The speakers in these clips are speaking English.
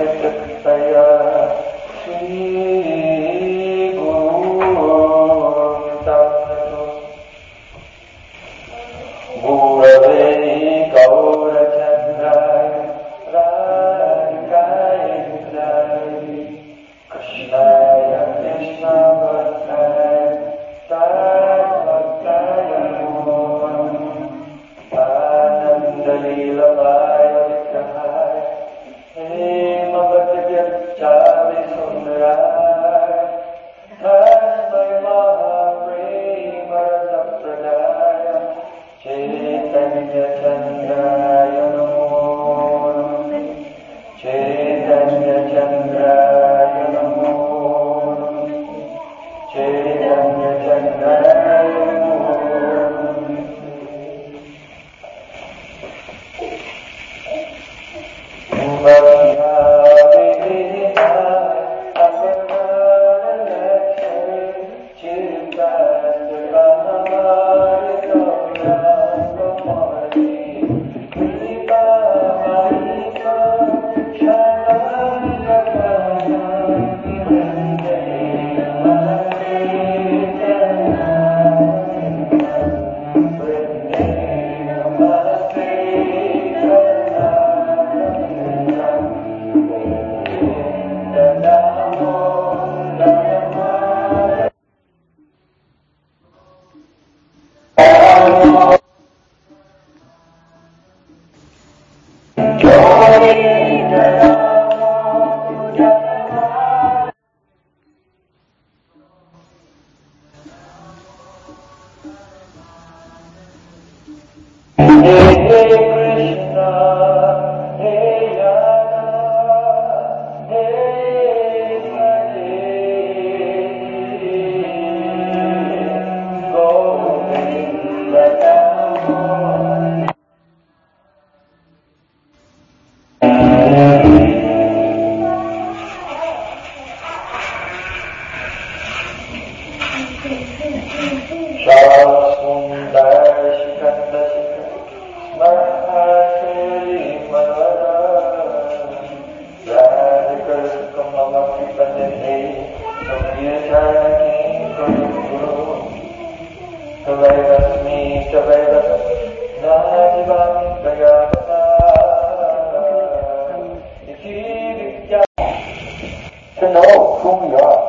To know who we are.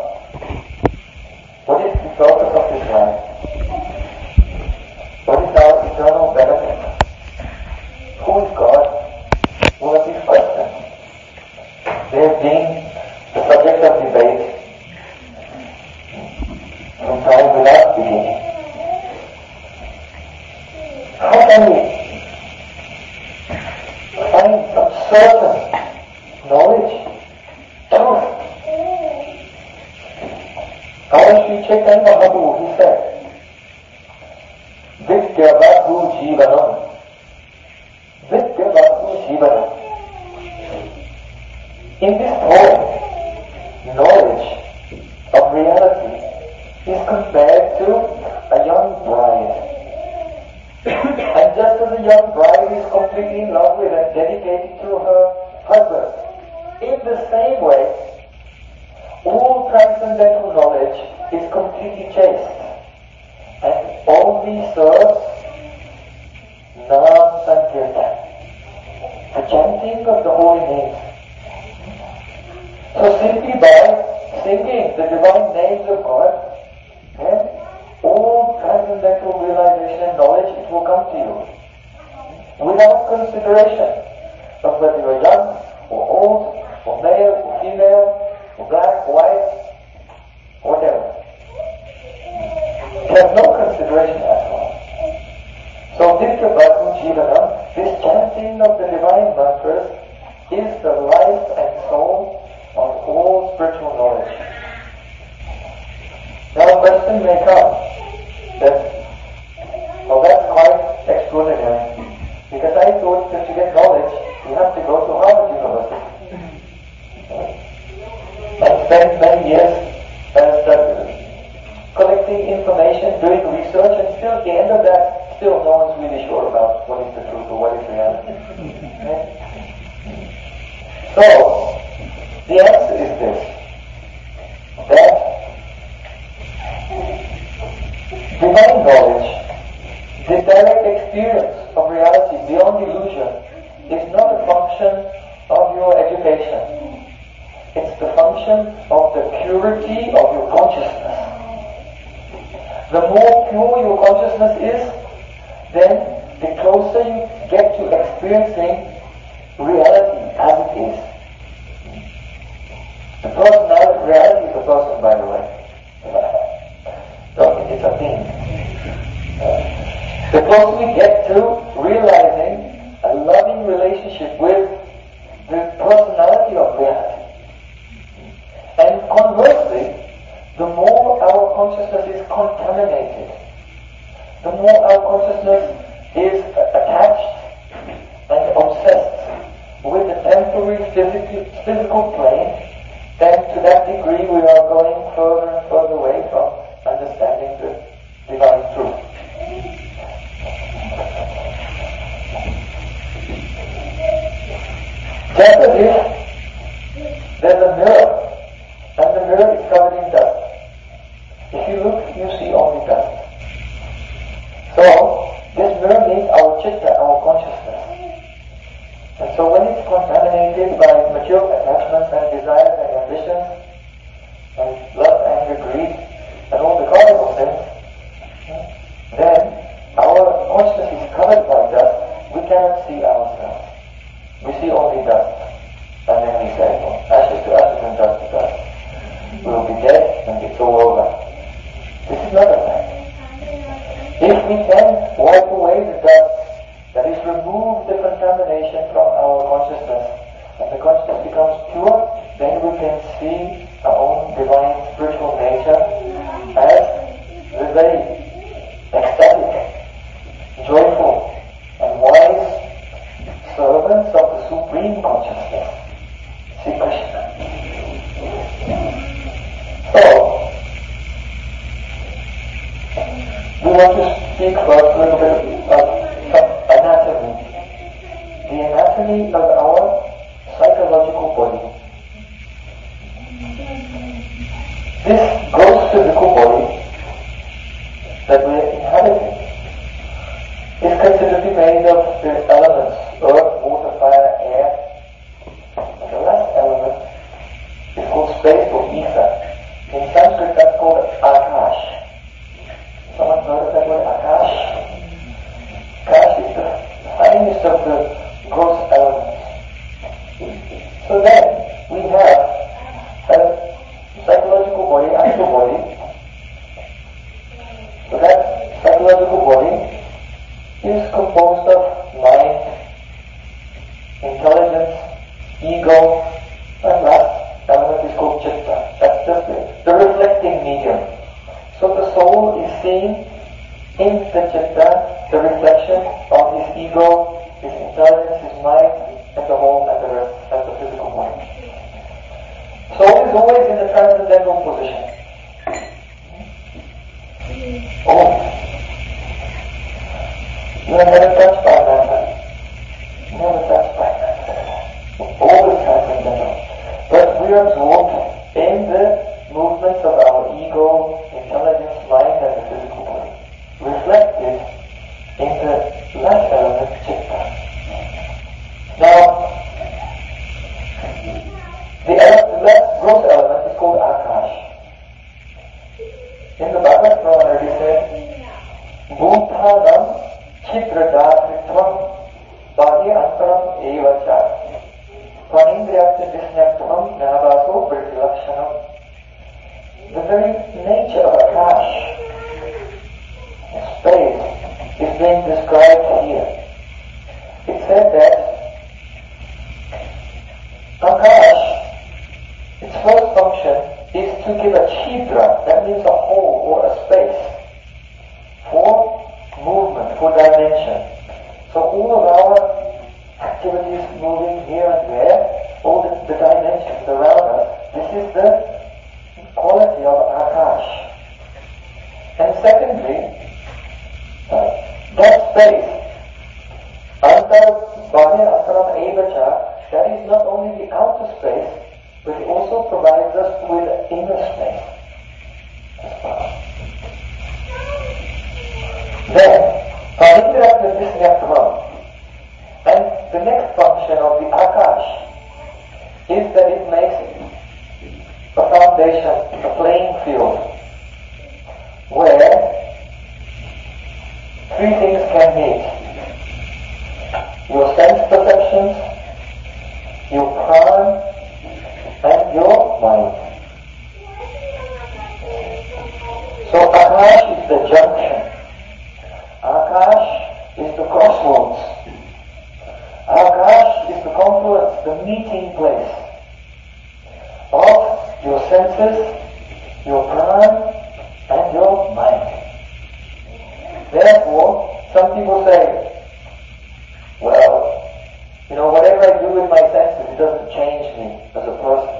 What is the purpose of this life? What is our eternal benefit? Who is God? Who are these questions? They have been the subject of debate from time without beginning. How can we find some certain knowledge, truth? Sri Chaitanya Mahaprabhu, he said, Vidyavadhu Jivanam. Vidyavadhu Jivanam. In this poem, knowledge of reality is compared to a young bride. And just as a young bride is completely in love with and dedicated to her husband, in the same way, all transcendental knowledge is completely chaste and only serves Nam Sankirtan, the chanting of the holy names. So simply by singing the divine names of God, all transcendental realization and knowledge, it will come to you without consideration of whether you are young or old or male or female, black, white, whatever. It has no consideration at all. So Vidyavadhu Jivanam, this chanting of the divine mantras, is the life and soul of all spiritual knowledge. Now a question may come that, well, that's quite extraordinary, because I thought that to get knowledge, you have to go to Harvard University and spend many years collecting information, doing research, and still at the end of that, still no one's really sure about what is the truth or what is reality. Okay? So, The answer is this, that divine knowledge, the direct experience of reality beyond illusion, is not a function of your education. It's the function of the purity of your consciousness. The more pure your consciousness is, then the closer you get to experiencing reality as it is. The personality, reality is a person, by the way. Don't think it's a thing. The closer we get to realizing a loving relationship with the personality of reality. And conversely, the more our consciousness is contaminated, the more our consciousness is attached and obsessed with the temporary physical plane, then to that degree we are going further and further away from understanding the divine truth. Just as if there's a mirror, and the mirror is covered in dust. If you look, you see only dust. So, this mirror means our chitta, our consciousness. And so when it's contaminated by material attachments and desires and ambitions, and lust, anger, greed, and all the cardinal sins, then our consciousness is covered by dust. We cannot see ourselves. We see only dust. And then we say, well, ashes to ashes and dust to dust. We will be dead and it's all over. This is not a fact. If we can wipe away the dust, that is, remove the contamination from our consciousness, and the consciousness becomes pure, then we can see our own divine spiritual nature as the very ecstatic, joyful, and wise servants of the Supreme Consciousness, Sri Krishna. So, we want to speak first a little bit of anatomy. The anatomy of our psychological body. This gross physical body that we are inhabiting is considered to be made of the elements earth, water, fire, air. And the last element is called space or ether. In Sanskrit that's called Akash. Someone heard of that word, Akash? Akash is the finest of the gross elements. So then, we have a psychological body, astral body. So that psychological body is composed of mind, intelligence, ego, and last element is called chitta. That's just the reflecting medium. So the soul is seeing in the chitta the reflection of his ego, his intelligence, his mind, and the whole and the rest as the physical body. Soul is always in the transcendental position. Oh, you are never touched by matter. Never touched by matter. Always transcendental. But we are absorbed in the movements of our ego, intelligence, mind, and the physical body, reflected in the last element, chitta. Now, the last gross element is called Akash. In the Bhagavad Gita, it said, Bhutanam chidradhatritvam bhagya antaram evacha panindriyakta disnyaktvam navaso pratilakshanam. The very nature of Akash, space, is being described here. It said that Akash, its first function is to give a chidra, that means a hole or a space, for movement, for dimension. So all of our activities moving here and there, all the dimensions around us, this is the quality of Akash. And secondly, that space, Antar Bhagya Antaram Evacha, that is not only the outer space, but it provides us with inner space as well. Then, Pavitra Pratishnatvam. And the next function of the Akash is that it makes a foundation, a playing field, where three things can meet. Your sense perceptions, your prana, and your mind. So Akash is the junction. Akash is the crossroads. Akash is the confluence, the meeting place of your senses, your prana, and your mind. Therefore, some people say, well, whatever I do with my senses, it doesn't change me as a person.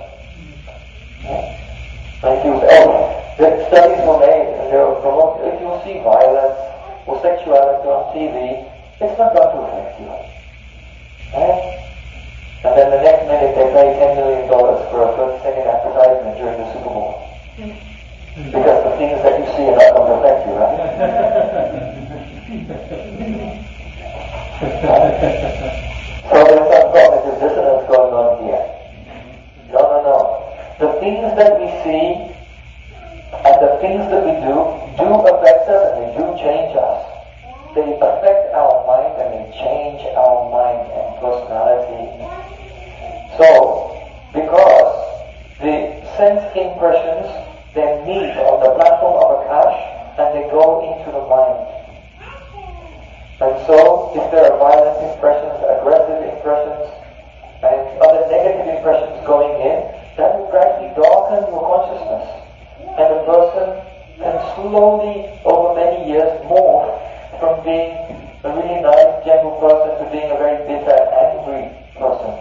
Like you say, the studies were made and they were promoted. If you see violence or sexuality on TV, it's not going to affect you. Right? And then the next minute they pay $10 million for a 30-second advertisement during the Super Bowl. Because the things that you see are not going to affect you, right? So there's some cognitive dissonance going on here. No. The things that we see and the things that we do affect us and they do change us. They affect our mind and they change our mind and personality. So, because the sense impressions then meet on the platform of Akash and they go into the mind. And so, if there are violent impressions, aggressive impressions, and other negative impressions going in, that will gradually darken your consciousness. And a person can slowly, over many years, morph from being a really nice, gentle person to being a very bitter, angry person.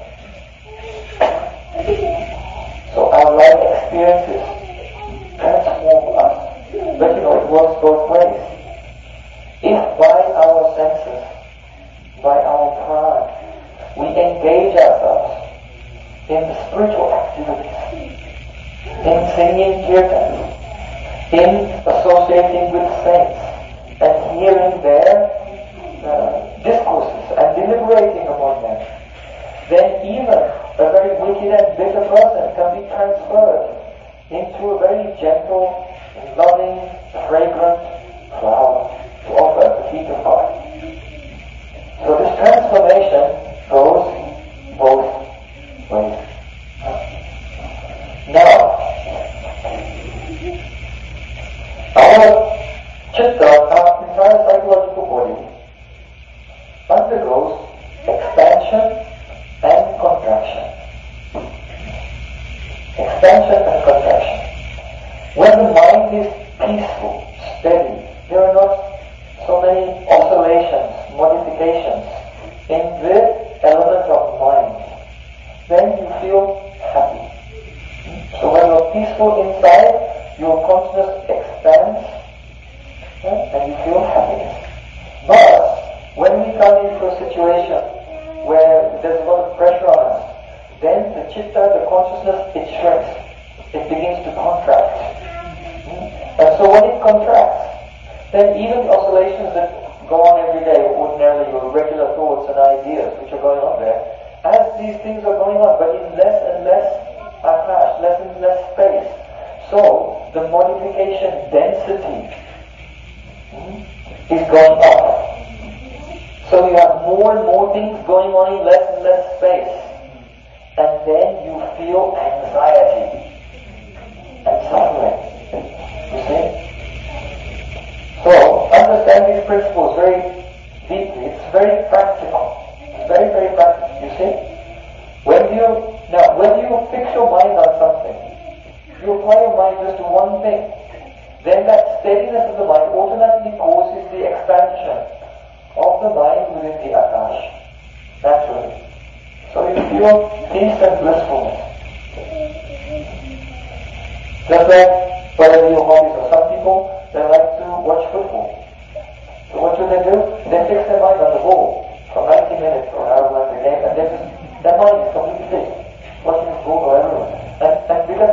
So our life experiences transform us. But it works both ways. If by our senses, by our prana, we engage ourselves in spiritual activities, in singing kirtan, in associating with saints, and hearing their discourses and deliberating upon them, then even a very wicked and bitter person can be transferred into a very gentle, loving, fragrant flower to offer at the feet of God. So this transformation goes both ways. Now, our chitta, our entire psychological body, undergoes expansion and contraction. Expansion and contraction. When the mind is peaceful, steady, there are not so many oscillations, modifications in the element of mind, then you feel happy. So when you're peaceful inside, your consciousness expands, and you feel happiness. But when we come into a situation where there's a lot of pressure on us, then the chitta, the consciousness, it shrinks. It begins to contract. And so when it contracts, then even the oscillations that go on every day, ordinarily your regular thoughts and ideas which are going on there, as these things are going on, but in less and less akash, less and less space. So the modification density is going up. So you have more and more things going on in less and less space. And then you feel anxiety and suffering. You see? So understand these principles very deeply. It's very practical. It's very, very practical. You see? When you fix your mind on something, you apply your mind just to one thing, then that steadiness of the mind automatically causes the expansion of the mind within the akash, naturally. So you feel peace and blissfulness. Just like whatever your hobbies are. Some people, they like to watch football. So what should they do? They fix their mind on the ball for 90 minutes or however long the game, and their mind is completely fixed. Watching the ball go everywhere. And because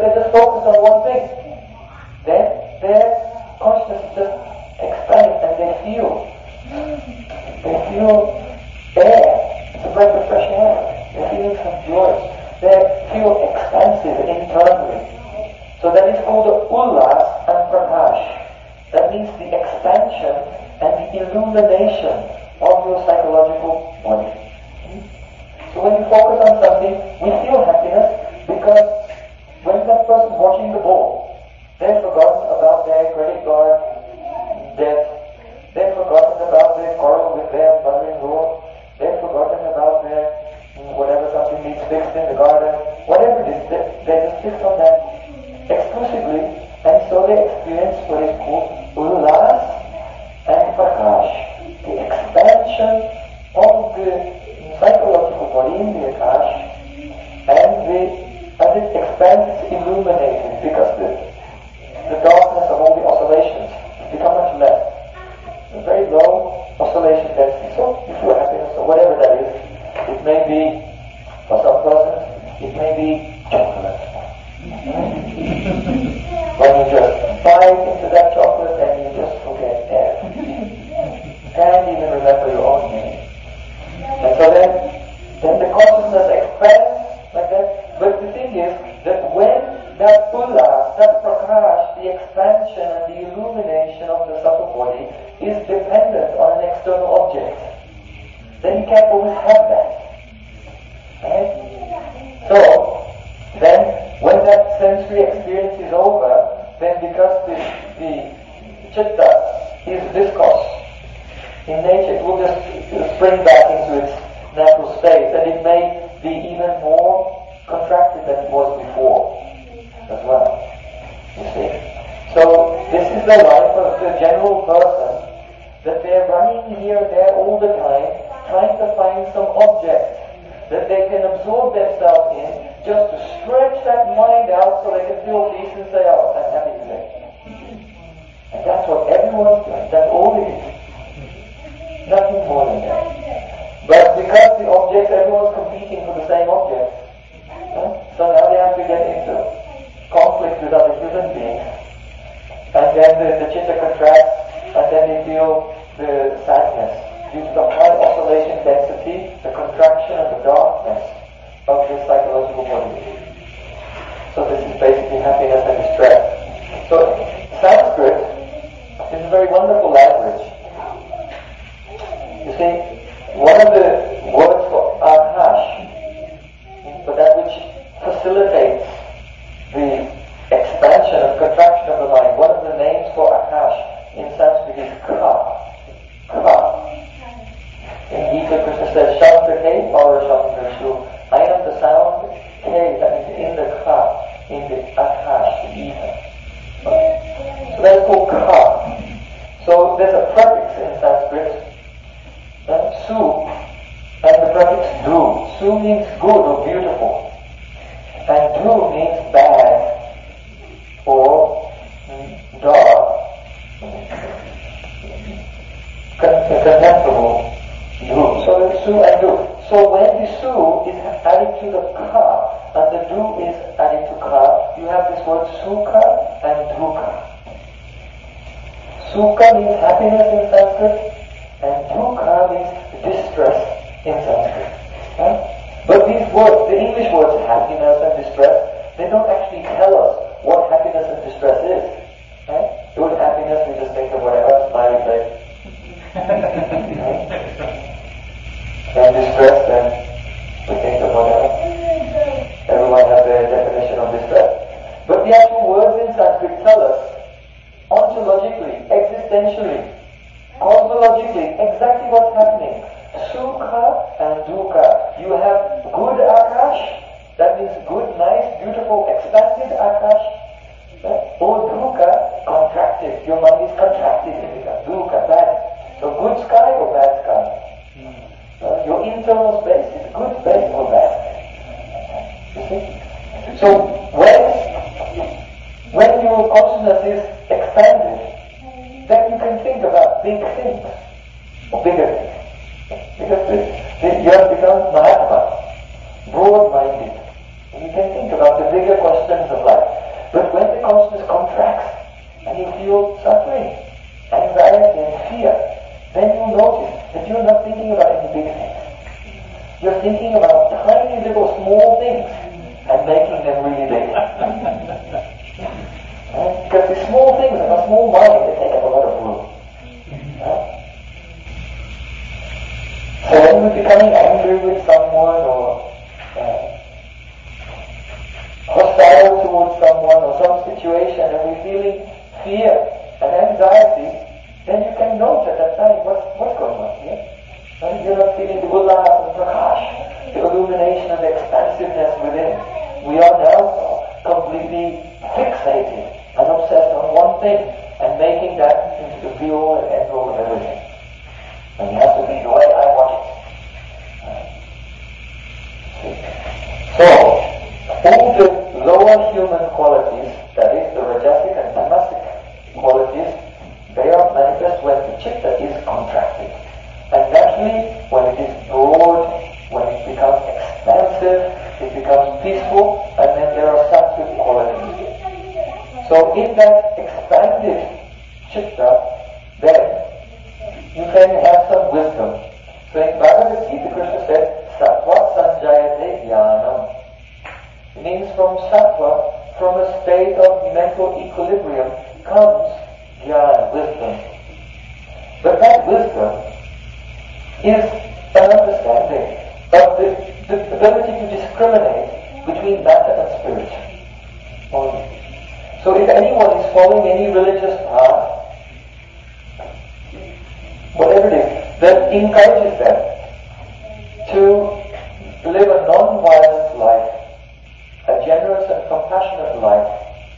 expansive internally. So that is called the ullas and prakash. That means the expansion and the illumination of your psychological body. So when we focus on something, we feel happiness because when that person watching the ball, they've forgotten about their credit card debt, they've forgotten about their quarrel with their mother-in-law, they've forgotten about their whatever something needs fixed in the garden, whatever it is, they just fix on that exclusively, and so they experience what is called ullas and prakash, the expansion of the psychological body in the akash, and as it expands, it's illuminated because the darkness of all the oscillations become much less. A very low oscillation density. So you feel happiness or whatever that is. It may be, for some persons, it may be chocolate. When you just bite into that chocolate and you just forget everything. Can't even remember your own name. And so then the consciousness expands like that. But the thing is that when that ullas, that prakash, the expansion and the illumination of the subtle body is dependent on an external object, then you can't always have that. Right? So, then when that sensory experience is over, then because the chitta is viscous in nature, it will just spring back into its natural state, and it may be even more contracted than it was before as well. You see? So this is the life of the general person, that they're running here and there all the time, trying to find some object that they can absorb themselves in, just to stretch that mind out so they can feel peace and say, oh, I'm happy today. And that's what everyone's doing. That's all it is. Nothing more than that. But because the object, everyone's competing for the same object, so now they have to get into conflict with other human beings, and then the chitta contracts, and then they feel the sadness due to the high oscillation density, the contraction and the darkness of the psychological body. So this is basically happiness and distress. So Sanskrit is a very wonderful language. You see, one of the words for akash, but that which facilitates the expansion and contraction of the mind, one of the names for akash in Sanskrit is ka. Ka. In Gita, Krishna says, Shastra Ke Para Shastra Shu. I am the sound Ke, that is in the ka, in the akash, the ether. So that's called ka. So there's a prefix in Sanskrit, su, and the prefix dru. Su means good or beautiful, and dru means bad or dark, contemptible. Dru. So it's su and dru. So when the su is added to the ka and the dru is added to ka, you have this word sukha and dukha. Sukha means happiness in Sanskrit, and dukha means distress in Sanskrit. But these words, the English words happiness and distress, they don't actually tell us what happiness and distress is. Right? With happiness, we just think of whatever, smiley face. And distress, then we think of whatever. Everyone has their definition of distress. But the actual words in Sanskrit tell us ontologically, existentially, cosmologically, exactly what's happening. Sukha and dukkha. You have good akash, that means good, nice, beautiful, expanded akash, or dukkha, contracted. Your mind is contracted in it. Dukkha, bad. So good sky or bad sky? Your internal space is good space or bad space. You see? So when your consciousness is expanded, then you can think about big things, or bigger things. Because you have become Mahatma, broad-minded. You can think about the bigger questions of life. But when the consciousness contracts, and you feel suffering, anxiety and fear, then you notice that you're not thinking about any big things. You're thinking about tiny little small things and making them really big. Because the small things in a small mind, they take up a lot of room. So when we're becoming angry with someone or hostile towards someone or some situation and we're feeling fear and anxiety, then you can note at that time what's going on here. And you're not feeling the ullas and prakash, the illumination and the expansiveness within. We are now completely fixated and obsessed on one thing and making that into the be-all and end-all of everything. And it has to be the way I want it. So, all the lower human qualities, that is the rajasic and tamasic qualities, they are manifest when the chitta is contracted. And naturally, when it is broad, when it becomes expansive, it becomes peaceful, and then there are sattvic qualities. So in that expanded chitta, then you can have some wisdom. So in Bhagavad Gita, Krishna said, Sattva sanjayate jnanam. It means from sattva, from a state of mental equilibrium, comes jnana, wisdom. But that wisdom is an understanding of the ability to discriminate between matter and spirit. So if anyone is following any religious path, whatever it is, that encourages them to live a non-violent life, a generous and compassionate life,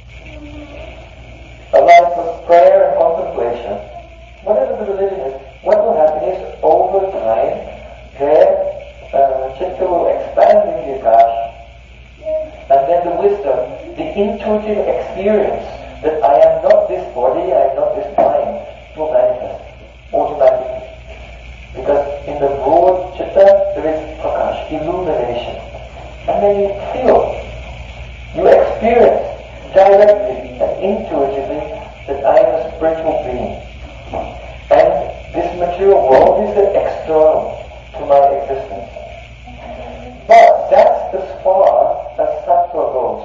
a life of prayer and contemplation, whatever the religion is, what will happen is over time their chitta will expand in the akash, and then the wisdom, the intuitive experience that I am not this body, I am not this mind, will manifest automatically. Because in the broad chitta there is prakash, illumination. And then you feel, you experience directly and intuitively that I am a spiritual being. And this material world is the external to my existence. But that's as far as sattva goes.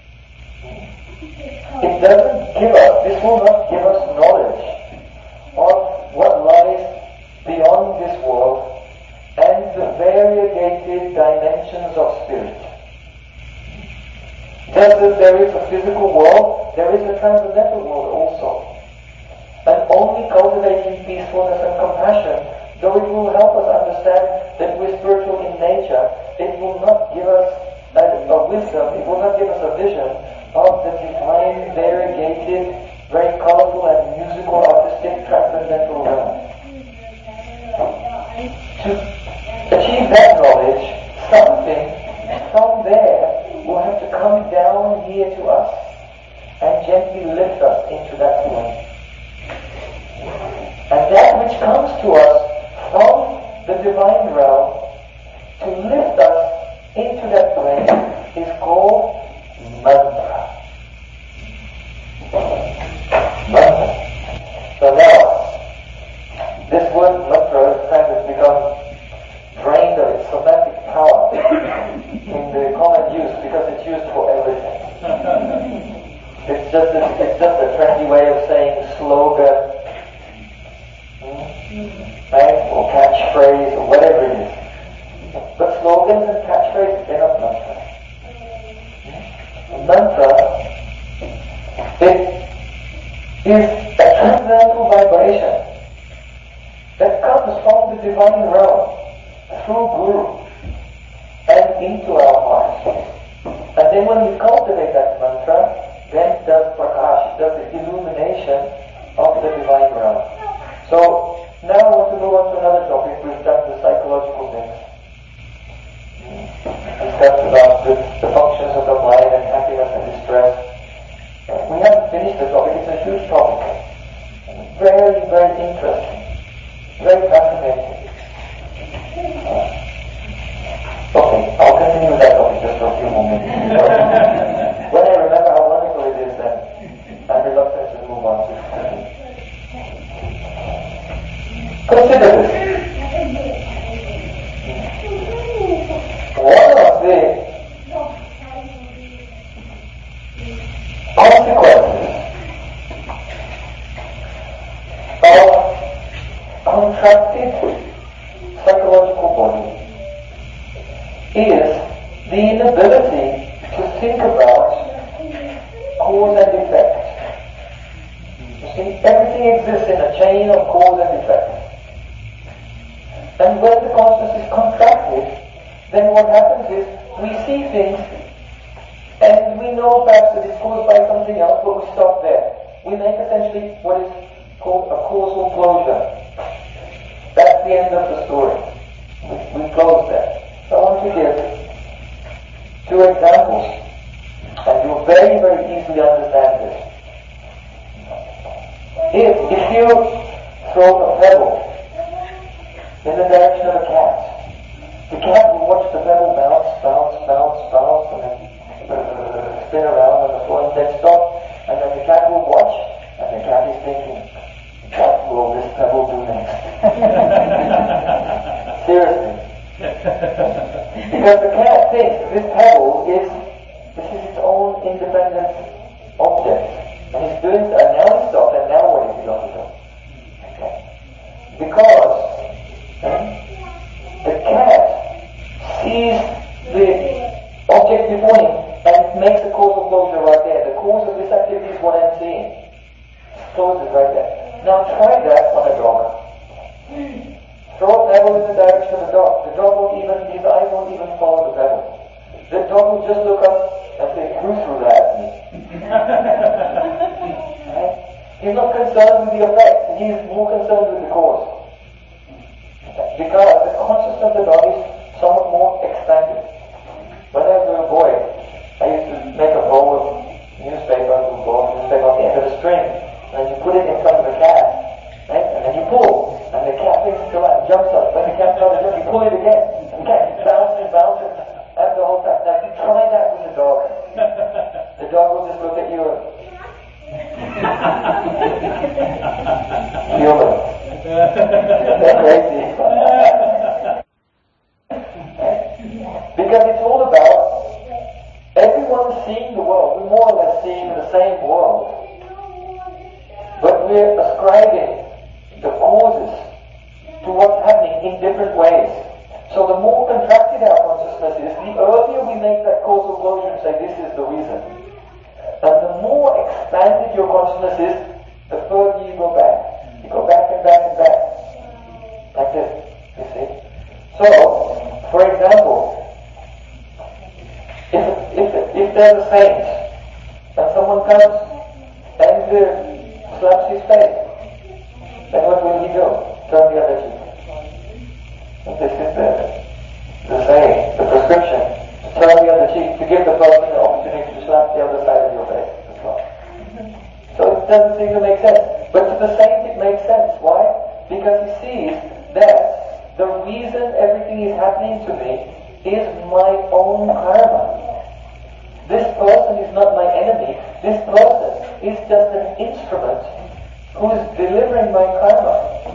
It doesn't give us, this will not give us knowledge of what lies beyond this world and the variegated dimensions of spirit. Just as there is a physical world, there is a transcendental world also. And only cultivating peacefulness and compassion, though it will help us understand that we're spiritual in nature, it will not give us a wisdom, it will not give us a vision of the divine, variegated, very colorful and musical, artistic, transcendental realm. To achieve that knowledge, something from there will have to come down here to us and gently lift us into that plane. And that which comes to us from the divine realm to lift us into that plane is called mantra. Mantra. So now, this word mantra has kind of become drained of its somatic power in the common use because it's used for everything. It's just a trendy way of saying slogan, right? Or catchphrase, or whatever it is. But slogans and catchphrases, they're not mantra. Mantra, it is a transcendental vibration that comes from the divine realm through Guru and into our hearts. And then when we cultivate that mantra, then does prakash, does the illumination of the divine realm. So now I want to move on to another topic. We've done the psychological things. Discussed about the functions of the mind and happiness and distress. We haven't finished the topic. It's a huge topic. Very, very interesting. Very fascinating. Okay, I'll continue with that topic just for a few more minutes. When I remember how wonderful it is, then I'm reluctant to move on to it. Consider this. One of the consequences of contracted psychological body is the inability to think about cause and effect. You see, everything exists in a chain of cause and effect. And when the consciousness is contracted, then what happens is we see things and we know perhaps that it's caused by something else, but we stop there. We make essentially what is called a causal closure. That's the end of the story. We close there. So I want to give two examples, and you'll very, very easily understand this. If you throw a pebble in the direction of a cat, the cat will watch the pebble bounce, and then spin around on the floor and then stop, and then the cat will watch, and the cat is thinking, what will this pebble do next? Seriously. Because the cat thinks this pebble is its own independent object. And he's doing so, and now he stopped, and now what is he going to do? Okay. Because the cat sees the object before him and makes a causal closure right there. The cause of this activity is what I'm seeing. Closes right there. Now try that on a dog. Throw a pebble in the direction of the dog. The dog won't even, his eyes won't even follow the pebble. The dog will just look up and say, who threw that at me? Right? He's not concerned with the effect. He's more concerned with the cause. Because the consciousness of the dog is somewhat more expanded. When I was a boy, I used to make a roll of newspaper on the end of a string, and you put it in front of the cat, right? And then you pull, and the cat thinks to and jumps up. When the cat tries to jump, you pull it again, and the cat bounces, and the whole time. Now, if you try that with the dog will just look at you and human. They're crazy. Because it's all about everyone seeing the world. We're more or less seeing the same world. But we're ascribing the causes to what's happening in different ways. So the more contracted our consciousness is, the earlier we make that causal closure and say, this is the reason. And the more expanded your consciousness is, the further you go back. You go back and back and back. Like this, you see. So, for example, if there's a saint, and someone comes and slaps his face, then what will he do? Turn the other cheek. And this is the saying, the prescription, to turn the other cheek, to give the person the opportunity to slap the other side of your face as well. So it doesn't seem to make sense. But to the saint it makes sense. Why? Because he sees that the reason everything is happening to me is my own karma. This person is not my enemy. This person is just an instrument who is delivering my karma.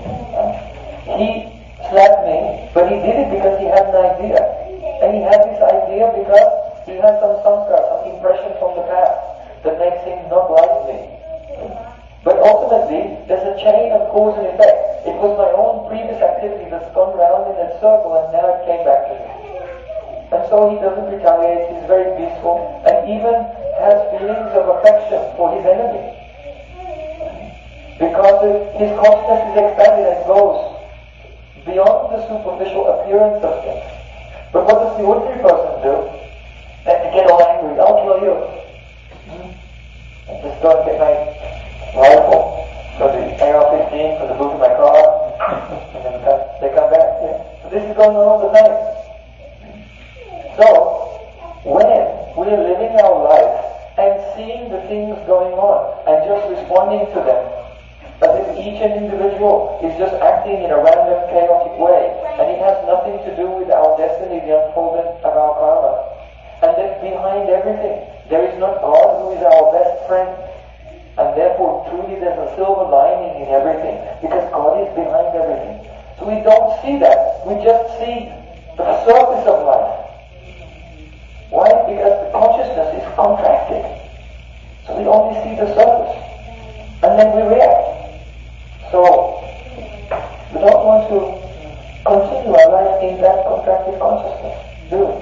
He slapped me, but he did it because he had an idea. And he had this idea because he had some samskar, some impression from the past that makes him not like me. But ultimately, there's a chain of cause and effect. It was my own previous activity that's gone round in that circle and now it came back to me. And so he doesn't retaliate, he's very peaceful, and even has feelings of affection for his enemy. Because his consciousness is expanded and goes beyond the superficial appearance of things. But what does the ordinary person do? They get all angry, I'll kill you. And just go and get my rifle, so the AR-15 for the boot of my car, and then they come back. Yeah. So this is going on all the time. So, when we are living our life and seeing the things going on and just responding to them, as if each individual is just acting in a random, chaotic way, and it has nothing to do with our destiny, the unfolding of our karma. And that behind everything, there is not God who is our best friend, and therefore truly there's a silver lining in everything, because God is behind everything. So we don't see that, we just see the surface of life. Why? Because the consciousness is contracted. So we only see the surface. And then we react. So, we don't want to continue our life in that contracted consciousness, do we?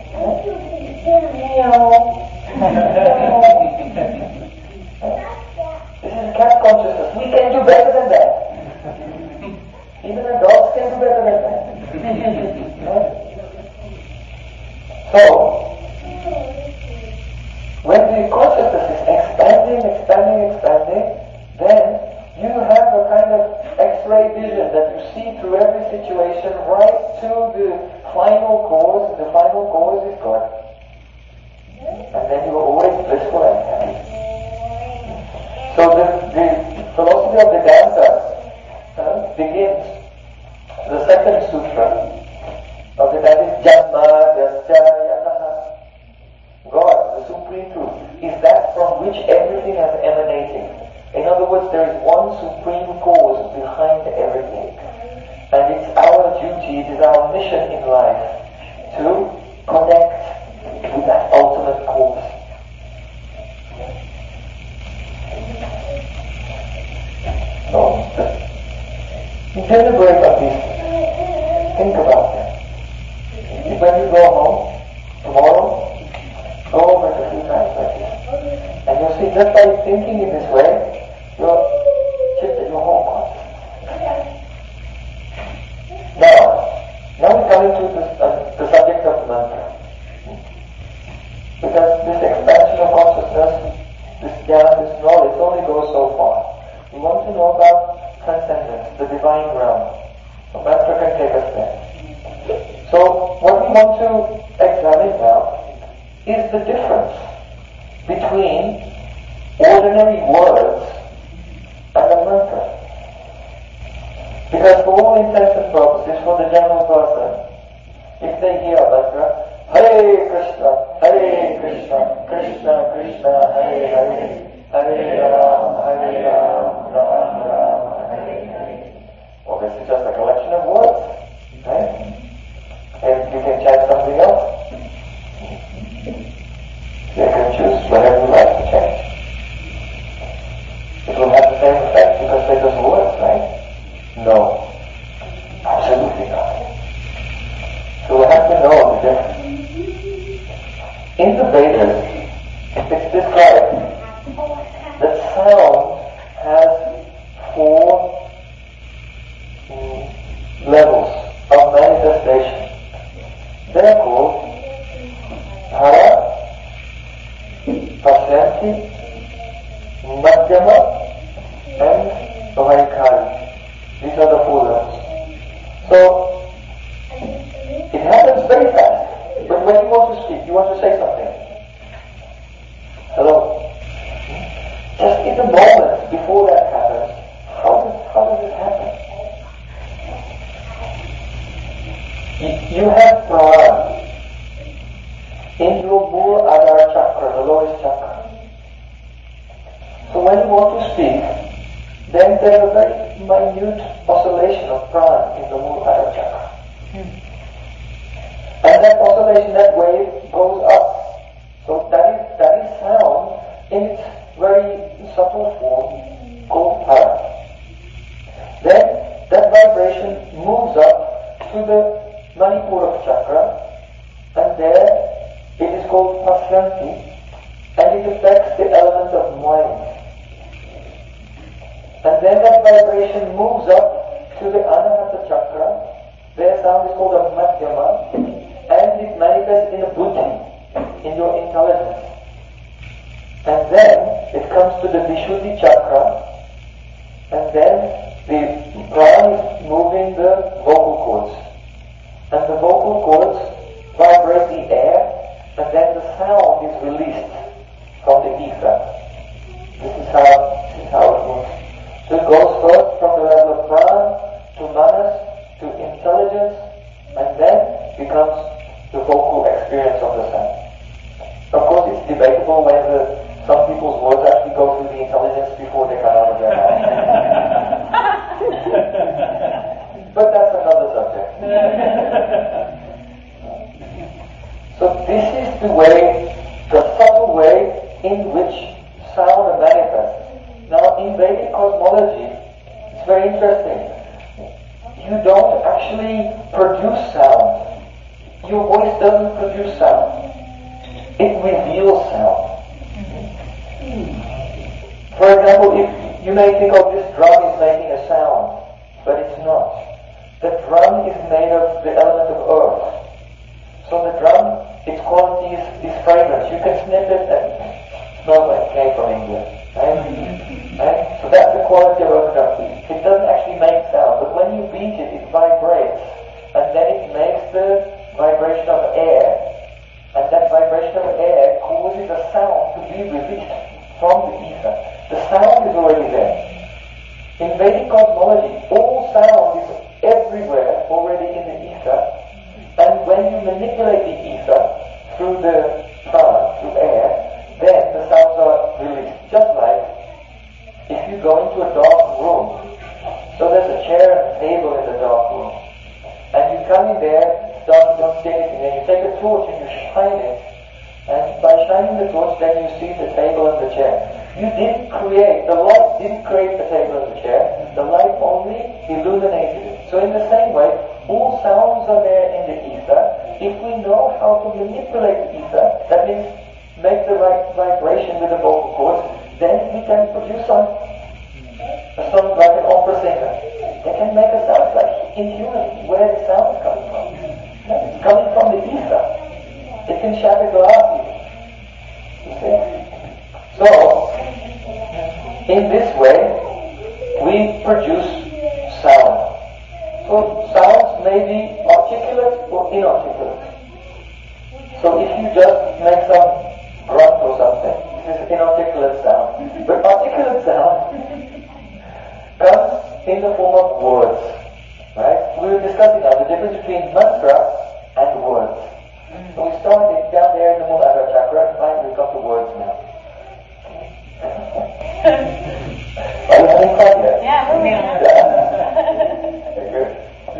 This is cat consciousness. We can do better than that. Even adults can do better than that. So, when the consciousness is expanding, then you have a kind of X-ray vision that you see through every situation right to the final cause. The final cause is God. And then you are always blissful and happy. So the philosophy of Vedanta begins, the second sutra of Vedanta is Janma Dasya Yataha. God, the supreme truth, is that from which everything has emanated. In other words, there is one supreme cause behind everything. And it's our duty, it is our mission in life to connect with that ultimate cause. So, deliberate on these things. Think about them. When you go home, tomorrow, go over it a few times like this. And you'll see, just by thinking in this way, you'll shift your whole consciousness. Now we come into the subject of mantra. Because this expansion of consciousness, this jnana, this knowledge only goes so far. We want to know about transcendence, the divine realm. So mantra can take us there. So what we want to examine now is the difference between ordinary words and a mantra. Because for all intents and purposes, for the general person, if they hear a mantra, Hare Krishna, Krishna Krishna, Hare Hare, Hare Ram, Ram Ram, Hare Hare. Well, this is just a collection of words, right? And you can chant something else. You can choose whatever you like to chant. It will have the same effect because they're just words, right? No. Absolutely not. So we have to know the difference. In the Vedas, it's described that sound has 4 levels of manifestation. They're called Hara, Pasyanti, Madhyama, and Vaikari. These are the 4 levels. So, it happens very fast. But when you want to speak, you want to say something. Hello? Just in the moment before that happens, how does it happen? You have prana in your Mooladhara chakra, the lowest chakra. So when you want to speak, then there's a very minute oscillation of prana in the Mooladhara chakra. And that oscillation, that wave goes up. So that is sound in its very subtle form called hara. Then that vibration moves up to the Manipura chakra, and there it is called Pasyanti, and it affects the element of mind. And then that vibration moves up to the Anahata chakra. Their sound is called a Madhyama, and it manifests in a buddhi, in your intelligence. And then it comes to the Vishuddhi chakra, and then the prana is moving the vocal cords. And the vocal cords vibrate the air, and then the sound is released from the ether. This is how it moves. So it goes first from the level of prana to manas to intelligence, and then becomes the vocal experience of the sound. Of course, it's debatable whether some people's words actually go through the intelligence before they come out of their mouth. But that's another subject. So this is the way, the subtle way in which sound manifests. Now, in Vedic cosmology, it's very interesting. You don't actually produce sound. Your voice doesn't produce sound. It reveals sound. For example, if you may think, oh, this drum is making a sound, but it's not. The drum is made of the element of earth. So the drum, its quality is fragrance. You can sniff it and smell like it came from India. Right? So that's the quality of a drum. It doesn't actually make sound, but when you beat it, it vibrates. And then it makes the vibration of air, and that vibration of air causes a sound to be released from the ether. The sound is already there. In Vedic cosmology, all sound is everywhere already in the ether, and when you manipulate the ether through the prana, through air, then the sounds are released. Just like if you go into a dark room, so there's a chair and a table in the dark room, and you come in there, start to don't see anything, and you take a torch and you shine it, and by shining the torch, then you see the table and the chair. You didn't create, the light didn't create the table and the chair, the light only illuminated it. So in the same way, all sounds are there in the ether. If we know how to manipulate the ether, that means make the right vibration with the vocal cords, then we can produce a song like an opera singer. They can make a sound like inhuman, where the sound is coming from. It's coming from the ether. It can shatter glass even. You see? So, in this way, we produce sound. So, sounds may be articulate or inarticulate. So, if you just make some grunt or something, this is inarticulate sound. But articulate sound comes in the form of words. Right? We were discussing now the difference between mantra and words. So we started down there in the Muladhara chakra, and finally we got to words now. Are you having fun yet? Yeah, we're being Very good.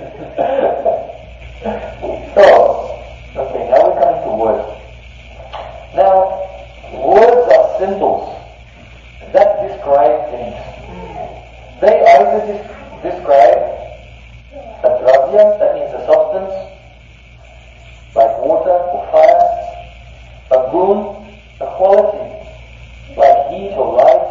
So, okay, now we're coming to words. Now, words are symbols that describe things. They either describe a dravya, that means a substance, like water or fire, a gun, a quality, like heat or light,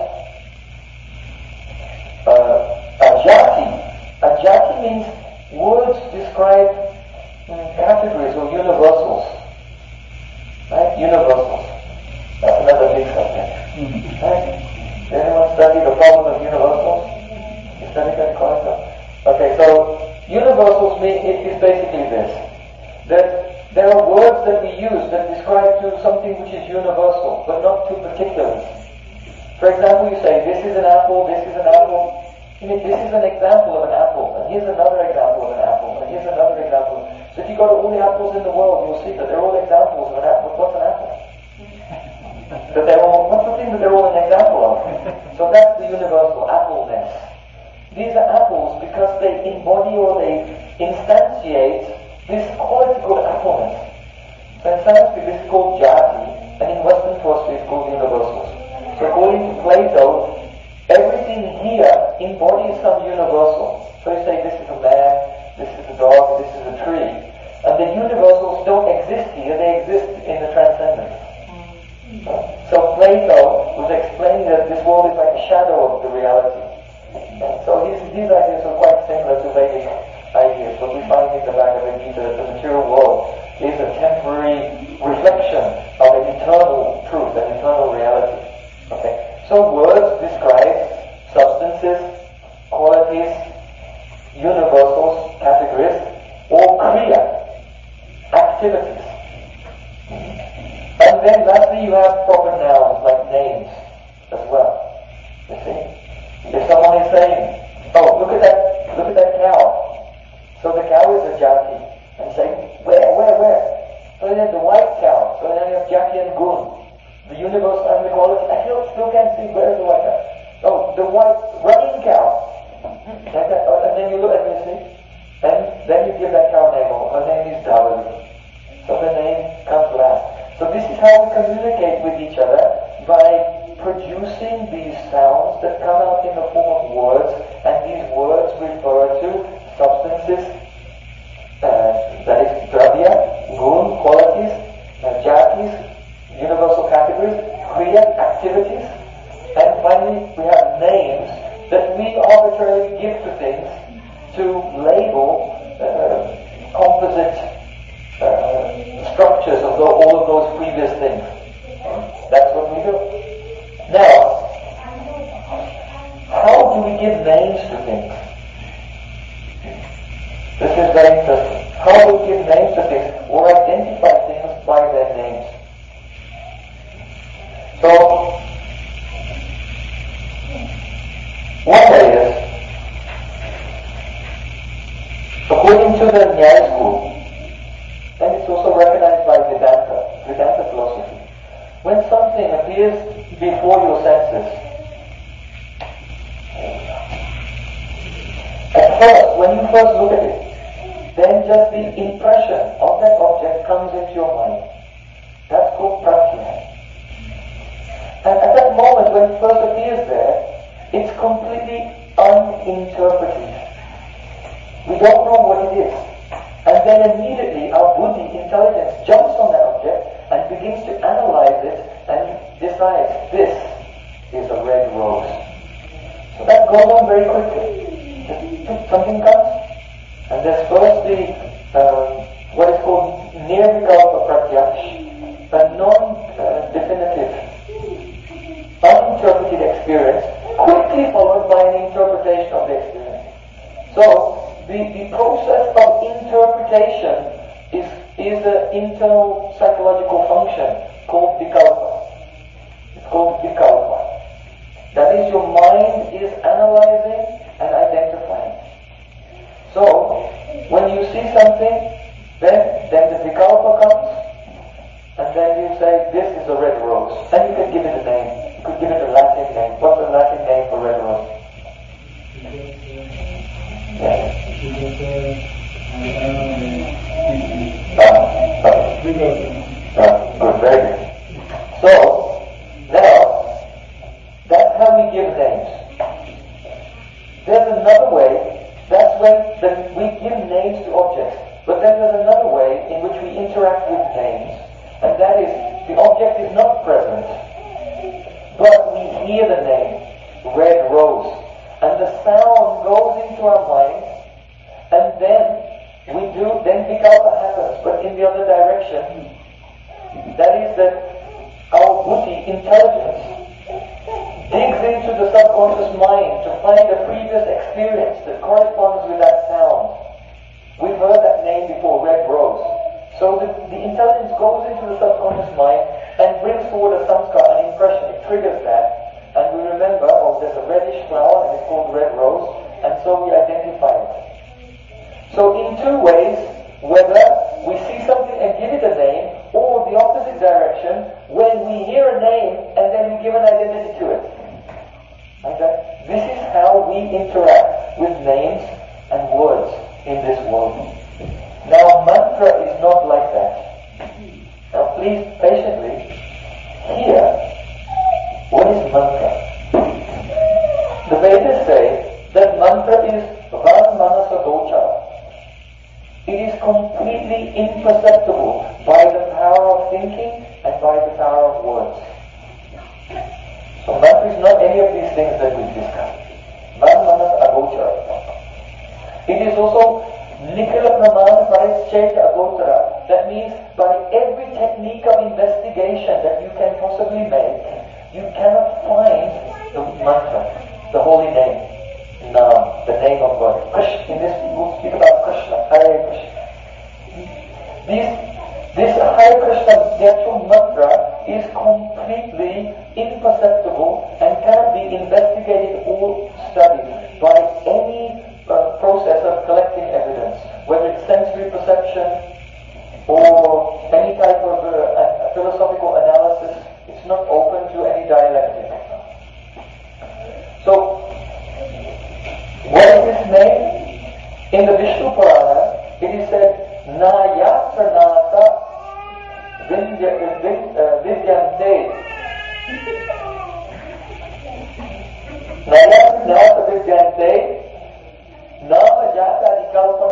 a jati. A jati means words describe categories or universals. Right? Universals. That's another big subject. Right? Did anyone study the problem of universals? You studied that concept? Okay, so universals mean it is basically this. That there are words that we use that describe to something which is universal, but not to particulars. For example, you say, this is an apple, this is an apple. I mean, this is an example of an apple, and here's another example of an apple, and here's another example. So if you go to all the apples in the world, you'll see that they're all examples of an apple. What's an apple? That they're all, what's the thing that they're all an example of? So that's the universal appleness. These are apples because they embody or they instantiate this quality called appleness. So in Sanskrit this is called jati, and in Western philosophy it's called universals. So according to Plato, everything here embodies some universal. So you say this is a man, this is a dog, this is a tree. And the universals don't exist here, they exist in the transcendent. So Plato was explaining that this world is like a shadow of the reality. And so these ideas are quite similar to Vedic ideas. What we find in the Bhagavad Gita, that the material world is a temporary reflection of an eternal truth, an eternal reality. Okay. So words describe substances, qualities, universals, categories, or kriya, activities. And then lastly you have proper nouns like names as well. You see? If someone is saying, oh, look at that cow. So the cow is a jati. And say, where? So then you have the white cow. So then you have jati and gun. The universe and the quality. I still can't see where is the white cow. Oh, the white running cow. And then you look at it, you see. And then you give that cow a name. Her name is Dhavali. So the name comes last. So this is how we communicate with each other, by producing these sounds that come out in the form of words, and these words refer to substances, that is dravya, gun, qualities, jatis, universal categories, kriya, activities, and finally we have names that we arbitrarily give to things to label composite structures of all of those previous things. That's what we do. Now, how do we give names to things? This is very interesting. How do we give names to things or identify things by their names? So, one way is, according to the Nyaya school, and it's also recognized by Vedanta philosophy, when something appears before your senses, at first, when you first look at it, then just the impression of that object comes into your mind. That's called pratyaya. And at that moment when it first appears there, it's completely uninterpreted. We don't know what it is. And then immediately our buddhi, intelligence, jumps on that object and begins to analyze it and decides this is a red rose. So that goes on very quickly. Something comes, and there's first the what is called nirvikalpa pratyaksh, a non-definitive, uninterpreted experience, quickly followed by an interpretation of the experience. So the process of interpretation is an internal psychological function called vikalpa. It's called vikalpa. That is, your mind is analyzing and identifying. So, when you see something, then the vikalpa comes, and then you say, this is a red rose. And you can give it a name. You could give it a Latin name. What's the Latin name for red rose? Good, very good. So, now, that's how we give names. There's another way, that's when we give names to objects. But then there's another way in which we interact with names, and that is, the object is not present, but we hear the name, red rose, and the sound goes into our minds, and then vikalpa happens, but in the other direction. That is that our buddhi, intelligence, digs into the subconscious mind to find a previous experience that corresponds with that sound. We've heard that name before, red rose. So the intelligence goes into the subconscious mind and brings forward a samskara, an impression. It triggers that. And we remember, there's a reddish flower and it's called red rose, and so we identify it. So in two ways, whether we see something and give it a name, or the opposite direction, when we hear a name and then we give an identity to it. Okay? This is how we interact with names and words in this world. Now, mantra is not like that. Now, please patiently hear what is mantra. The Vedas say that mantra is van manasa gochara. It is completely imperceptible by the power of thinking and by the power of words. So mantra is not any of these things that we discussed. Van manas agochara. It is also nikila praman parischeta agotara. That means by every technique of investigation that you can possibly make, you cannot find the mantra, the holy name. Nam, the name of God. Krishna, in this we'll speak about Krishna, Hare Krishna. This Hare Krishna, the actual mantra, is completely imperceptible and cannot be investigated or studied by any process of collecting evidence, whether it's sensory perception or any type of philosophical analysis. It's not open to any dialectic. So, what is his name? In the Vishnu Purana, it is said, Nayatranata Vidyante. Nayasnasa Vidyante, Nama Jata Vikalpana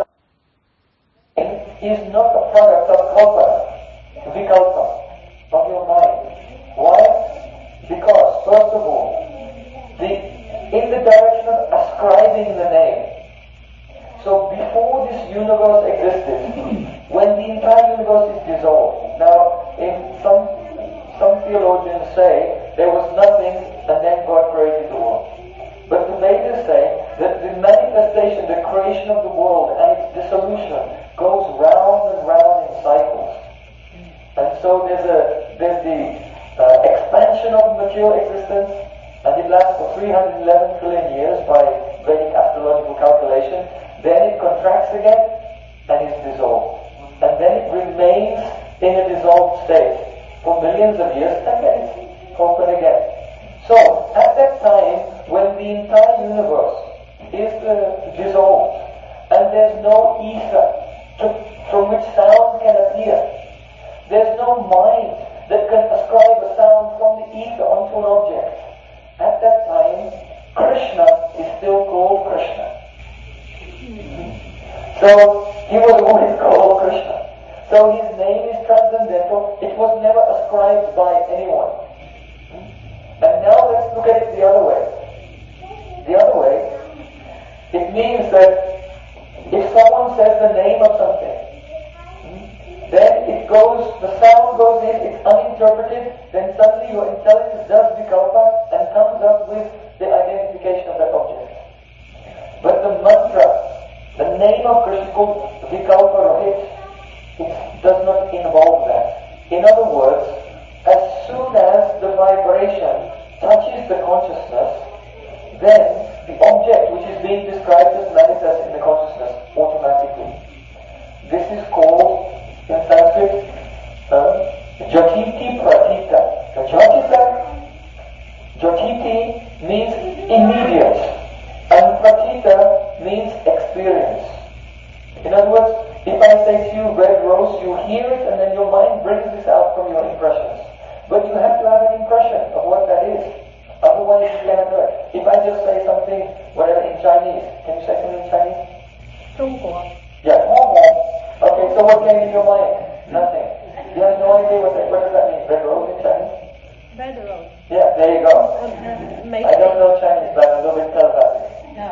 is not a product of kalpana, vikalpa, of your mind. Why? Because, first of all, in the direction of ascribing the name. So before this universe existed, when the entire universe is dissolved, now in some theologians say there was nothing and then God created the world. But the Vedas say that the manifestation, the creation of the world and its dissolution goes round and round in cycles. And so there's the expansion of material existence, and it lasts for 311 trillion years by Vedic astrological calculation. Then it contracts again and is dissolved. And then it remains in a dissolved state for millions of years and then it's open again. So at that time, when the entire universe is dissolved and there's no ether from which sound can appear, there's no mind that can ascribe a sound from the ether onto an object. At that time, Krishna is still called Krishna. So he was always called Krishna. So his name is transcendental. It was never ascribed by anyone. And now let's look at it the other way. The other way, it means that if someone says the name of something, then the sound goes in, it's uninterpreted, then suddenly your intelligence does vikalpa and comes up with the identification of that object. But the mantra, the name of Krishna called vikalpa rahit, it does not involve that. In other words, as soon as the vibration touches the consciousness, then the object which is being described as manifests in the consciousness automatically. This is called, in Sanskrit, Jatiti Pratita. Jatiti means immediate, and Pratita means experience. In other words, if I say to you red rose, you hear it and then your mind brings this out from your impressions. But you have to have an impression of what that is. Otherwise you cannot do it. If I just say something, whatever, in Chinese, can you say something in Chinese? 中国. Yeah, okay, so what came in your mind? Nothing. You have no idea what does that mean? Red rose in Chinese? Red rose. Yeah, there you go. I don't know Chinese, but I'm a little bit telepathic. No.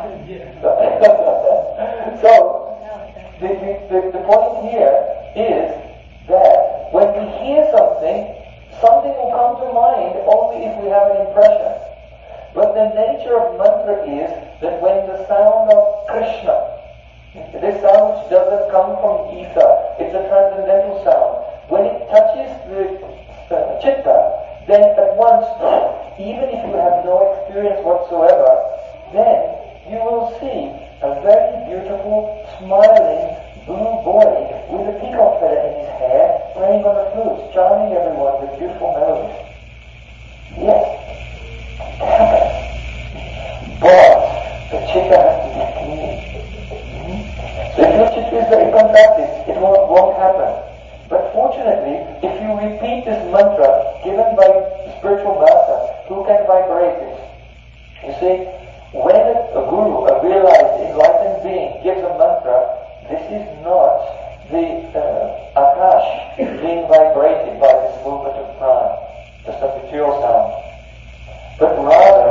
So the point here is that when we hear something will come to mind only if we have an impression. But the nature of mantra is that when the sound of Krishna, this sound which doesn't come from ether, it's a transcendental sound, when it touches the chitta, then at once, even if you have no experience whatsoever, then you will see a very beautiful, smiling, blue boy with a peacock feather in his hair, playing on the flute, charming everyone with beautiful melodies. Yes, it happens. But the chitta has to be clean. So if your chitta is very contracted, it won't happen. But fortunately, if you repeat this mantra given by the spiritual master, who can vibrate it? You see, when a guru, a realized, enlightened being, gives a mantra, this is not the akash being vibrated by this movement of prana, just a material sound, but rather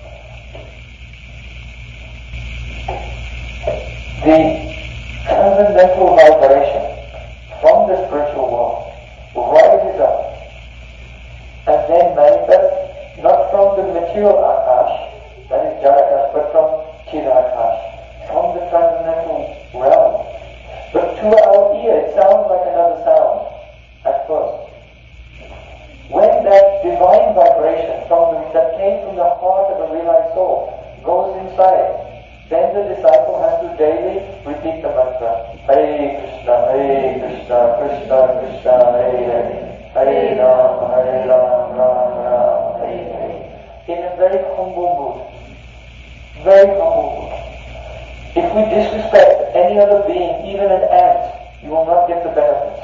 the transcendental vibration from the spiritual world rises up and then manifests not from the material akash, that is Jarakash, but from Chidakash, from the transcendental realm. But to our ear, it sounds like another sound at first. When that divine vibration that came from the heart of a realized soul goes inside, then the disciple has to daily repeat the mantra, Hare Krishna, Krishna Krishna, Hare Hare, Hare Ram, Ram Ram, Hare Hare. In a very humble mood. Very humble mood. If we disrespect any other being, even an ant, you will not get the benefits.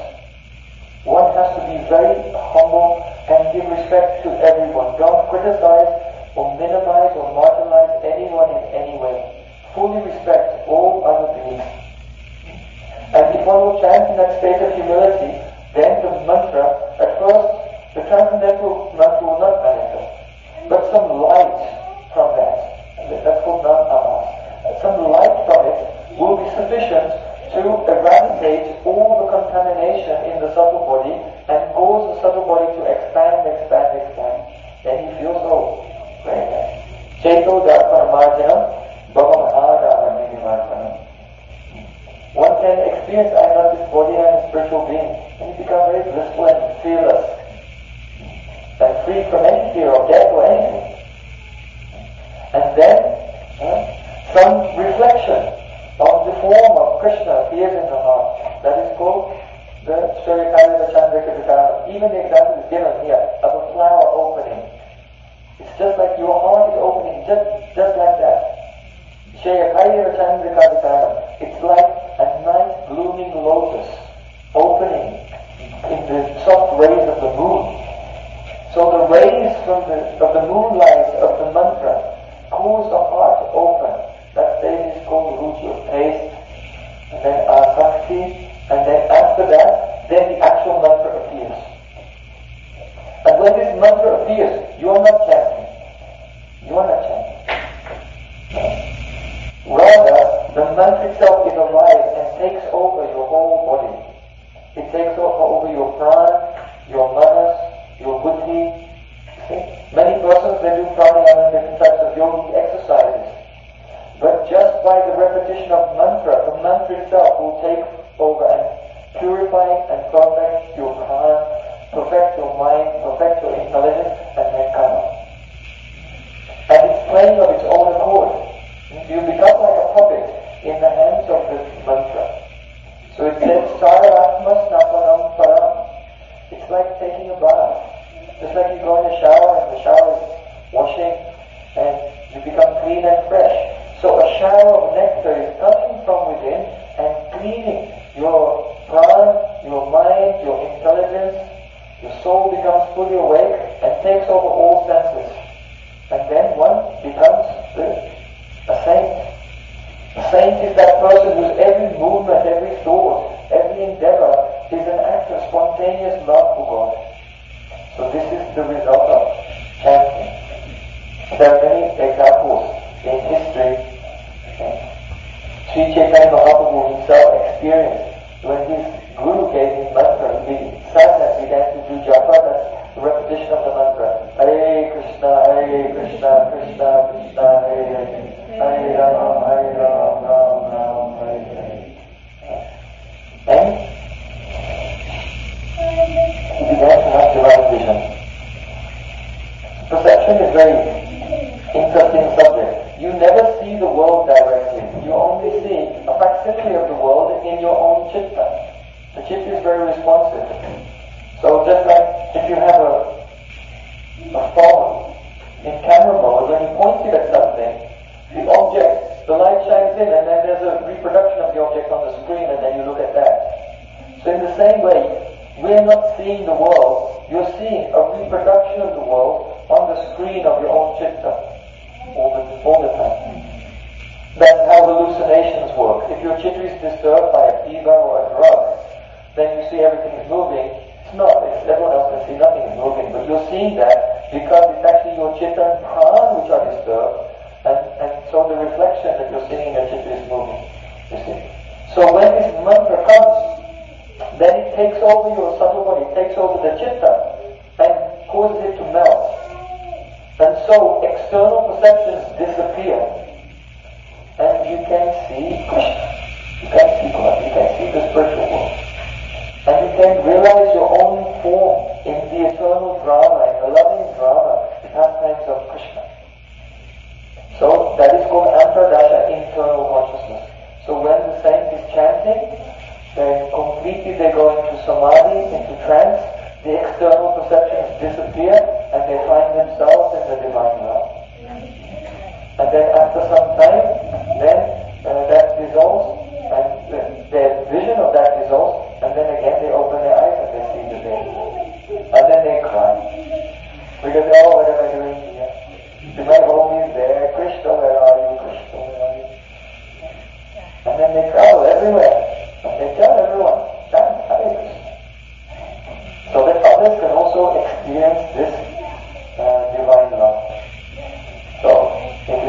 One has to be very humble and give respect to everyone. Don't criticize or minimize or marginalize anyone in any way. Fully respect all other beings. And if one will chant in that state of humility, then the mantra, at first, the transcendental mantra will not manifest. But some light from that's called non-amas, some light from it will be sufficient to eradicate all the contamination in the subtle body and cause the subtle body to expand. Then he feels, oh, very nice. Cheto Darpanamarjanam Bhava Mahadavanim. One can experience I am not this body, I am a spiritual being. And you become very blissful and fearless. And free from any fear of death or anything. And then some reflection of the form of Krishna appears in the heart. That is called the Sharyakaya Chandrika Vikarana. Even the example is given here of a flower opening. It's just like your heart is opening, just like that. Sharyakaya Chandrika Vikarana. It's like a nice blooming lotus opening in the soft rays of the moon. So the rays of the moonlight of the mantra cause the heart to open. That stage is called ruchi of taste, and then asakti, and then after that, then the actual mantra appears. And when this mantra appears, you are not chanting. Rather, the mantra itself is alive and takes over your whole body. It takes over your prana, your manas, your buddhi. Many persons, they do pranayama and different types of yogic exercises. But just by the repetition of mantra, the mantra itself will take over and purify and perfect your prana, perfect your mind, perfect your intelligence, and then karma. And it's playing of its own accord. You become like a puppet in the hands of this mantra. So it says, Saratma Snapanam Param. It's like taking a bath. Just like you go in the shower and the shower is washing and you become clean and fresh. So a shower of nectar is coming from within and cleaning your prana, your mind, your intelligence. Your soul becomes fully awake and takes over all senses. And then one becomes a saint. A saint is that person whose every movement, every thought, every endeavor is an act of spontaneous love for God. So this is the result of chanting. There are many examples in history. Sri Chaitanya Mahaprabhu himself experienced when his guru gave him mantra, the sadhana began to do japa, that's the repetition of the mantra. Hare Krishna, Krishna Krishna, Hare Hare, Hare Ram, Ram Ram, Hare Hare. And he began to have divine vision. Perception is a very interesting subject. You never see the world directly. You only see a facsimile of the world in your own chitta. The chitta is very responsive. So just like if you have a phone in camera mode, when you point it at something, the object, the light shines in and then there's a reproduction of the object on the screen and then you look at that. So in the same way, we're not seeing the world, you're seeing a reproduction of the world on the screen of your own chitta all the time. That's how hallucinations work. If your chitta is disturbed by a fever or a drug, then you see everything is moving. It's not. Everyone else can see nothing is moving, but you're seeing that because it's actually your chitta and prana which are disturbed, and so the reflection that you're seeing in your chitta is moving. You see. So when this mantra comes, then it takes over your subtle body, it takes over the chitta, and causes it to melt. And so external perceptions disappear. And you can see Krishna. You can see God. You can see the spiritual world. And you can realize your own form in the eternal drama, in the loving drama, the pastimes of Krishna. So that is called Antardasha, internal consciousness. So when the saint is chanting, then completely they go into samadhi, into trance, the external perceptions disappear, and they find themselves in the divine love. And then after some time, then that dissolves, and their vision of that dissolves, and then again they open their eyes and they see the day. And then they cry. Because, oh, what am I doing here?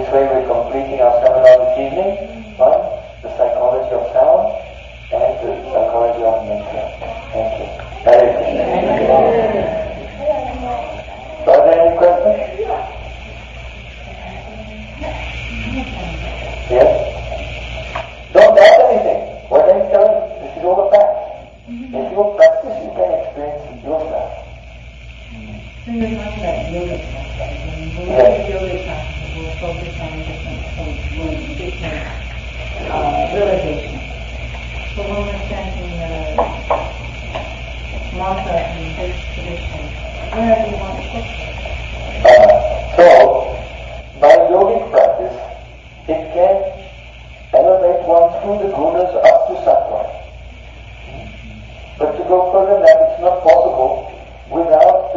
way we're completing our seminar this evening. One, the psychology of sound, and the psychology of nature. Thank you. Hare Krishna. So are there any questions? Yes? Don't doubt anything. What I'm telling you, this is all a fact. If you practice, you can experience it yourself. We'll focus on different points, different realization. So when we're chanting mantra in this tradition, where do you want to put it? So, by yogic practice, it can elevate one through the gunas up to sattva. But to go further than that, it's not possible without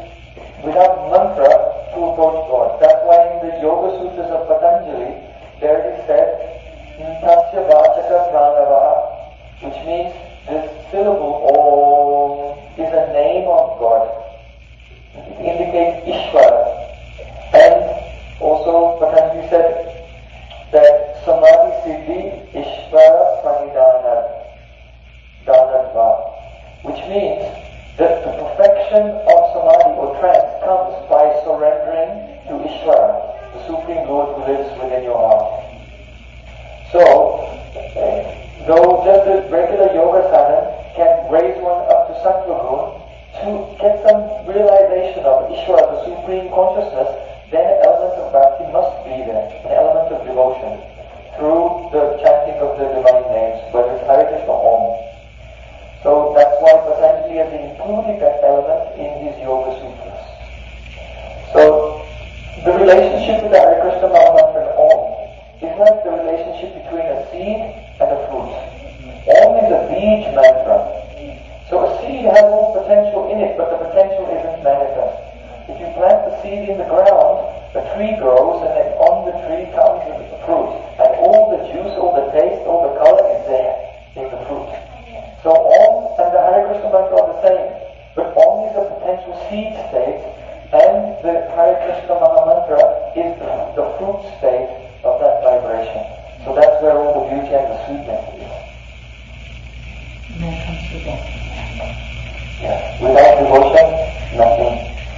mantra to approach God. That's why in the Yoga Sutras of Patanjali, there it is said, Tasya Vachaka Pranavaha, which means this syllable Om is a name of God. It indicates Ishvara. And also Patanjali said that Samadhi Siddhi Ishvara Pranidhanadva, which means that the perfection of Samadhi or trance comes by surrendering to Ishvara, the Supreme Lord who lives within your heart. So, though just a regular yoga sadhana can raise one up to Sattva Guna, to get some realization of Ishvara, the Supreme Consciousness, then an element of bhakti must be there, an element of devotion, through the chanting of the divine names, whether it's Hare Krishna or Om. So that's why Patanjali has included that element in his Yoga Sutras. So the relationship with the Hare Krishna Mahamantra and Om is like the relationship between a seed and a fruit. Om is a bij mantra. So a seed has all potential in it, but the potential isn't manifest. If you plant the seed in the ground, a tree grows, and then on the tree comes the fruit. And all the juice, all the taste, all the color is there in the fruit. So Om and the Hare Krishna mantra are the same, but Om is a potential seed state, and the Hare Krishna Mahamantra is the fruit state of that vibration. So that's where all the beauty and the sweetness is. And that comes to death. Yeah. Without devotion, nothing.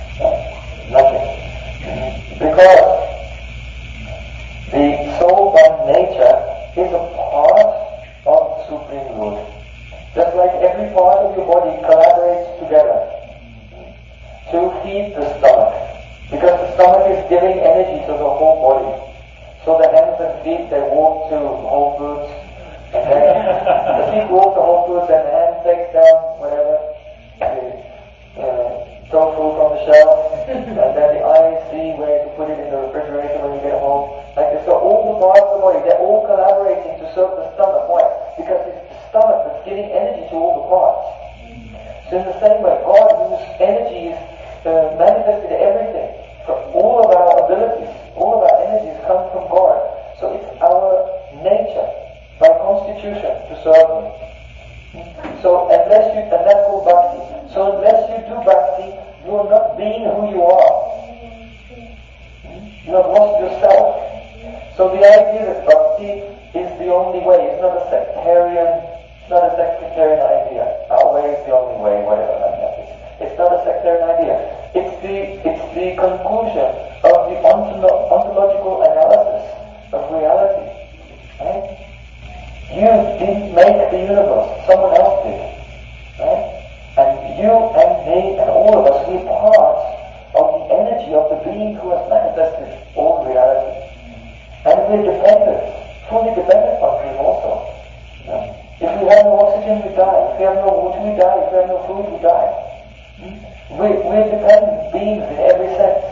Because the soul by nature is a part of the Supreme Lord. Just like every part of your body collaborates together to feed the stomach. Because the stomach is giving energy to the whole body. So the hands and feet, they walk to Whole Foods. And then the feet walk to Whole Foods and the hands take down whatever, the tofu from the shelf. And then the eyes see where to put it in the refrigerator when you get home. Like this. So all the parts of the body, they're all collaborating to serve the stomach. Why? Because it's the stomach that's giving energy to all the parts. So in the same way, God, whose energy is manifested in everything, for all of our abilities, all of our energies come from God. So it's our nature, by constitution, to serve Him. So unless you, and that's called bhakti. So unless you do bhakti, you are not being who you are. You have lost yourself. So the idea that bhakti is the only way. It's not a sectarian idea. Our way is the only way, whatever that is. It's not a sectarian idea. It's the conclusion of the ontological analysis of reality. Right? You didn't make the universe. Someone else did. Right? And you and me and all of us, we're parts of the energy of the being who has manifested all reality. And we're dependent, fully dependent on Him also. If we have no oxygen, we die. If we have no water, we die. If we have no food, we die. We're dependent beings in every sense.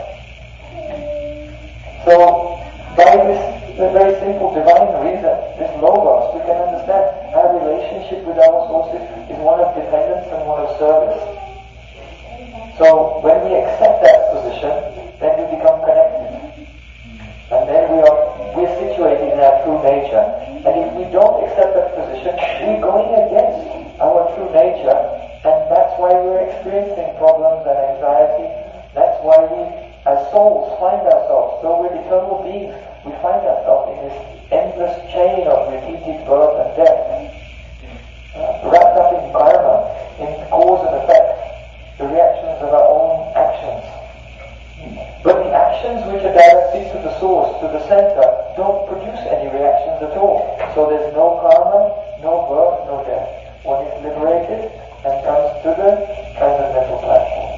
So, by this very simple divine reason, this logos, we can understand our relationship with our sources is one of dependence and one of service. So, when we accept that position, then we become connected. And then we're situated in our true nature. And if we don't accept that position, we're going against our true nature, and that's why we're experiencing problems and anxiety. That's why we, as souls, find ourselves So we're eternal beings. We find ourselves in this endless chain of repeated birth and death, wrapped up in karma, in cause and effect, the reactions of our own actions. But the actions which are directed to the source, to the center, don't produce any reactions at all. So there's no karma, no birth, no death. One is liberated and comes to the transcendental platform.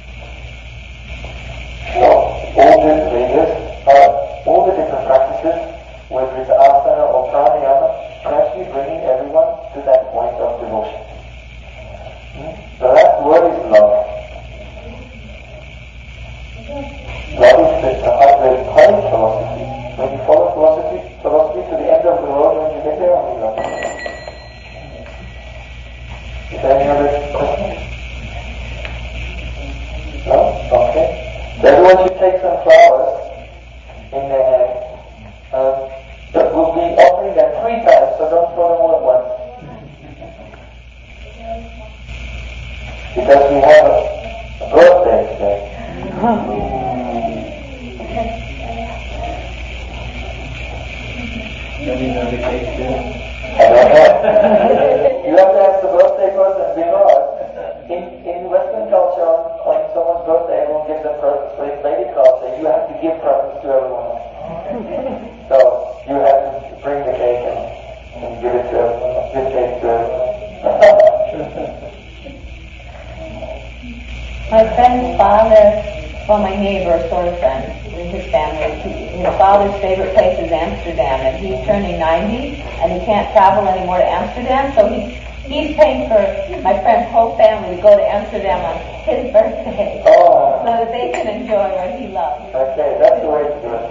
So all the Vedas, all the different practices, whether it's asana or pranayama, are actually bringing everyone to that point of devotion. The last word is love. Love is the highest philosophy. When you follow philosophy to the end of the road, when you get there, only love. Is there any other questions? No? Okay. So everyone should take some flowers in their hand. That we'll be offering them 3 times, so don't throw them all at once. Because we have a birthday today. I don't know. You have to ask the birthday person because in Western culture, on someone's birthday, everyone gives them presents. But in Vedic culture, you have to give presents to everyone. So you have to bring the cake and give it to everyone. Give cake to everyone. My friend's father, well, my neighbor, sort of friend, in his family, his father's favorite place is Amsterdam, and he's turning 90, and he can't travel anymore to Amsterdam, so he's paying for my friend's whole family to go to Amsterdam on his birthday, so that they can enjoy what he loves. Okay, that's the way to do it.